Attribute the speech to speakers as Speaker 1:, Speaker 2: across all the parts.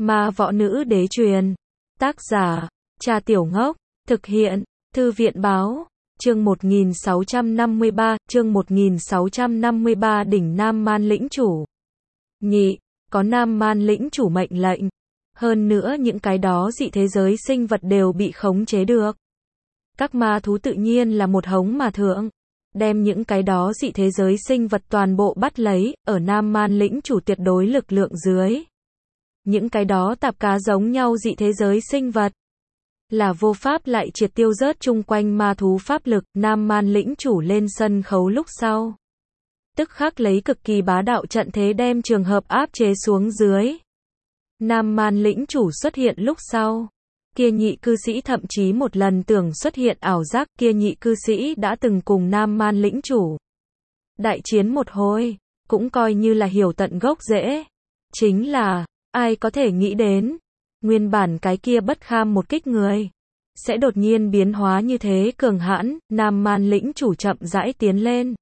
Speaker 1: Ma võ nữ đế truyền. Tác giả, Cha Tiểu Ngốc. Thực hiện, Thư viện báo. Chương 1653, đỉnh Nam Man lĩnh chủ. Nhị, có Nam Man lĩnh chủ mệnh lệnh. Hơn nữa những cái đó dị thế giới sinh vật đều bị khống chế được. Các ma thú tự nhiên là một hống mà thượng. Đem những cái đó dị thế giới sinh vật toàn bộ bắt lấy, ở Nam Man lĩnh chủ tuyệt đối lực lượng dưới. Những cái đó tạp cá giống nhau dị thế giới sinh vật. Là vô pháp lại triệt tiêu rớt chung quanh ma thú pháp lực. Nam Man lĩnh chủ lên sân khấu lúc sau. Tức khắc lấy cực kỳ bá đạo trận thế đem trường hợp áp chế xuống dưới. Nam Man lĩnh chủ xuất hiện lúc sau. Kia nhị cư sĩ thậm chí một lần tưởng xuất hiện ảo giác. Kia nhị cư sĩ đã từng cùng Nam Man lĩnh chủ đại chiến một hồi, cũng coi như là hiểu tận gốc rễ. Chính là, ai có thể nghĩ đến, nguyên bản cái kia bất kham một kích người, sẽ đột nhiên biến hóa như thế cường hãn. Nam Man lĩnh chủ chậm rãi tiến lên.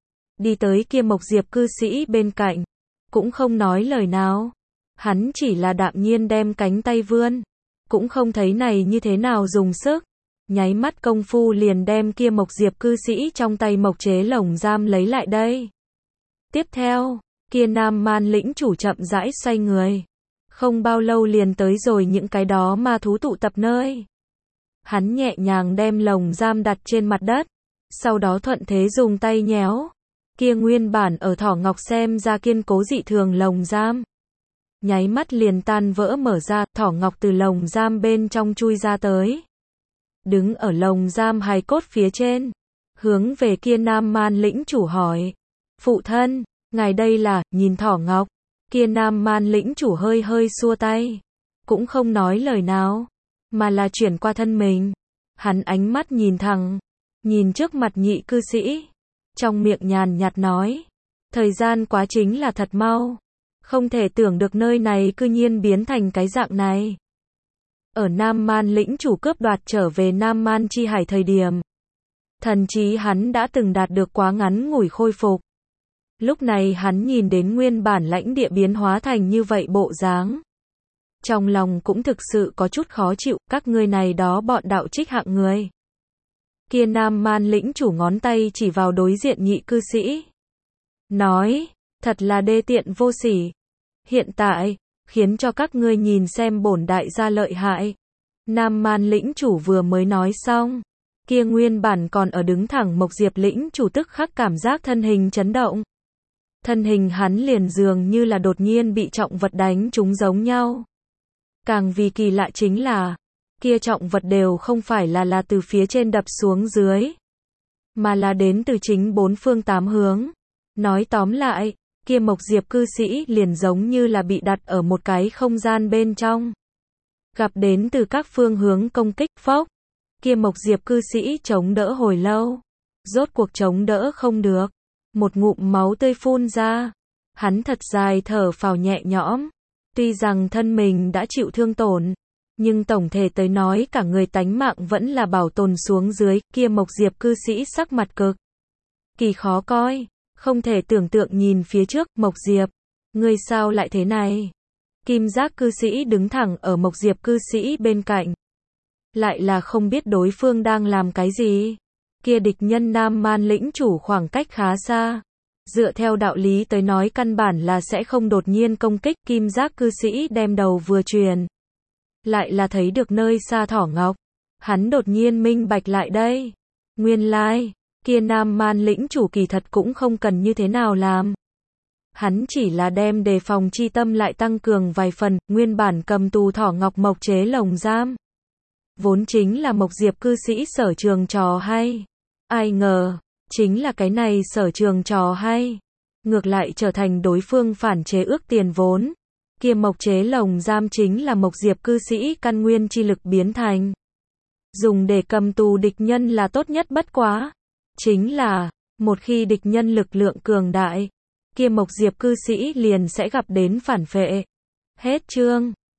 Speaker 1: Đi tới kia Mộc Diệp cư sĩ bên cạnh, cũng không nói lời nào. Hắn chỉ là đạm nhiên đem cánh tay vươn, cũng không thấy này như thế nào dùng sức. Nháy mắt công phu liền đem kia Mộc Diệp cư sĩ trong tay mộc chế lồng giam lấy lại đây. Tiếp theo, kia Nam Man lĩnh chủ chậm rãi xoay người. Không bao lâu liền tới rồi những cái đó ma thú tụ tập nơi. Hắn nhẹ nhàng đem lồng giam đặt trên mặt đất. Sau đó thuận thế dùng tay nhéo. Kia nguyên bản ở thỏ ngọc xem ra kiên cố dị thường lồng giam. Nháy mắt liền tan vỡ mở ra, thỏ ngọc từ lồng giam bên trong chui ra tới. Đứng ở lồng giam hài cốt phía trên. Hướng về kia Nam Man lĩnh chủ hỏi. Phụ thân, ngài đây là, nhìn thỏ ngọc. Kia Nam Man lĩnh chủ hơi hơi xua tay. Cũng không nói lời nào. Mà là chuyển qua thân mình. Hắn ánh mắt nhìn thẳng. Nhìn trước mặt nhị cư sĩ. Trong miệng nhàn nhạt nói. Thời gian quá chính là thật mau. Không thể tưởng được nơi này cư nhiên biến thành cái dạng này. Ở Nam Man lĩnh chủ cướp đoạt trở về Nam Man chi hải thời điểm. Thần trí hắn đã từng đạt được quá ngắn ngủi khôi phục. Lúc này hắn nhìn đến nguyên bản lãnh địa biến hóa thành như vậy bộ dáng. Trong lòng cũng thực sự có chút khó chịu, các ngươi này đó bọn đạo trích hạng người. Kia Nam Man lĩnh chủ ngón tay chỉ vào đối diện nhị cư sĩ. Nói, thật là đê tiện vô sỉ. Hiện tại, khiến cho các ngươi nhìn xem bổn đại gia lợi hại. Nam Man lĩnh chủ vừa mới nói xong. Kia nguyên bản còn ở đứng thẳng Mộc Diệp lĩnh chủ tức khắc cảm giác thân hình chấn động. Thân hình hắn liền dường như là đột nhiên bị trọng vật đánh trúng giống nhau. Càng vì kỳ lạ chính là, kia trọng vật đều không phải là từ phía trên đập xuống dưới, mà là đến từ chính bốn phương tám hướng. Nói tóm lại, kia Mộc Diệp cư sĩ liền giống như là bị đặt ở một cái không gian bên trong. Gặp đến từ các phương hướng công kích, phốc. Kia Mộc Diệp cư sĩ chống đỡ hồi lâu. Rốt cuộc chống đỡ không được. Một ngụm máu tươi phun ra. Hắn thật dài thở phào nhẹ nhõm. Tuy rằng thân mình đã chịu thương tổn, nhưng tổng thể tới nói cả người tánh mạng vẫn là bảo tồn xuống dưới. Kia Mộc Diệp cư sĩ sắc mặt cực kỳ khó coi. Không thể tưởng tượng nhìn phía trước. Mộc Diệp, ngươi sao lại thế này? Kim giác cư sĩ đứng thẳng ở Mộc Diệp cư sĩ bên cạnh. Lại là không biết đối phương đang làm cái gì. Kia địch nhân Nam Man lĩnh chủ khoảng cách khá xa. Dựa theo đạo lý tới nói căn bản là sẽ không đột nhiên công kích. Kim giác cư sĩ đem đầu vừa truyền. Lại là thấy được nơi xa thỏ ngọc. Hắn đột nhiên minh bạch lại đây. Nguyên lai, kia Nam Man lĩnh chủ kỳ thật cũng không cần như thế nào làm. Hắn chỉ là đem đề phòng chi tâm lại tăng cường vài phần. Nguyên bản cầm tù thỏ ngọc mộc chế lồng giam. Vốn chính là Mộc Diệp cư sĩ sở trường trò hay. Ai ngờ, chính là cái này sở trường trò hay. Ngược lại trở thành đối phương phản chế ước tiền vốn. Kia mộc chế lồng giam chính là Mộc Diệp cư sĩ căn nguyên chi lực biến thành. Dùng để cầm tù địch nhân là tốt nhất bất quá. Chính là, một khi địch nhân lực lượng cường đại, kia Mộc Diệp cư sĩ liền sẽ gặp đến phản phệ. Hết chương.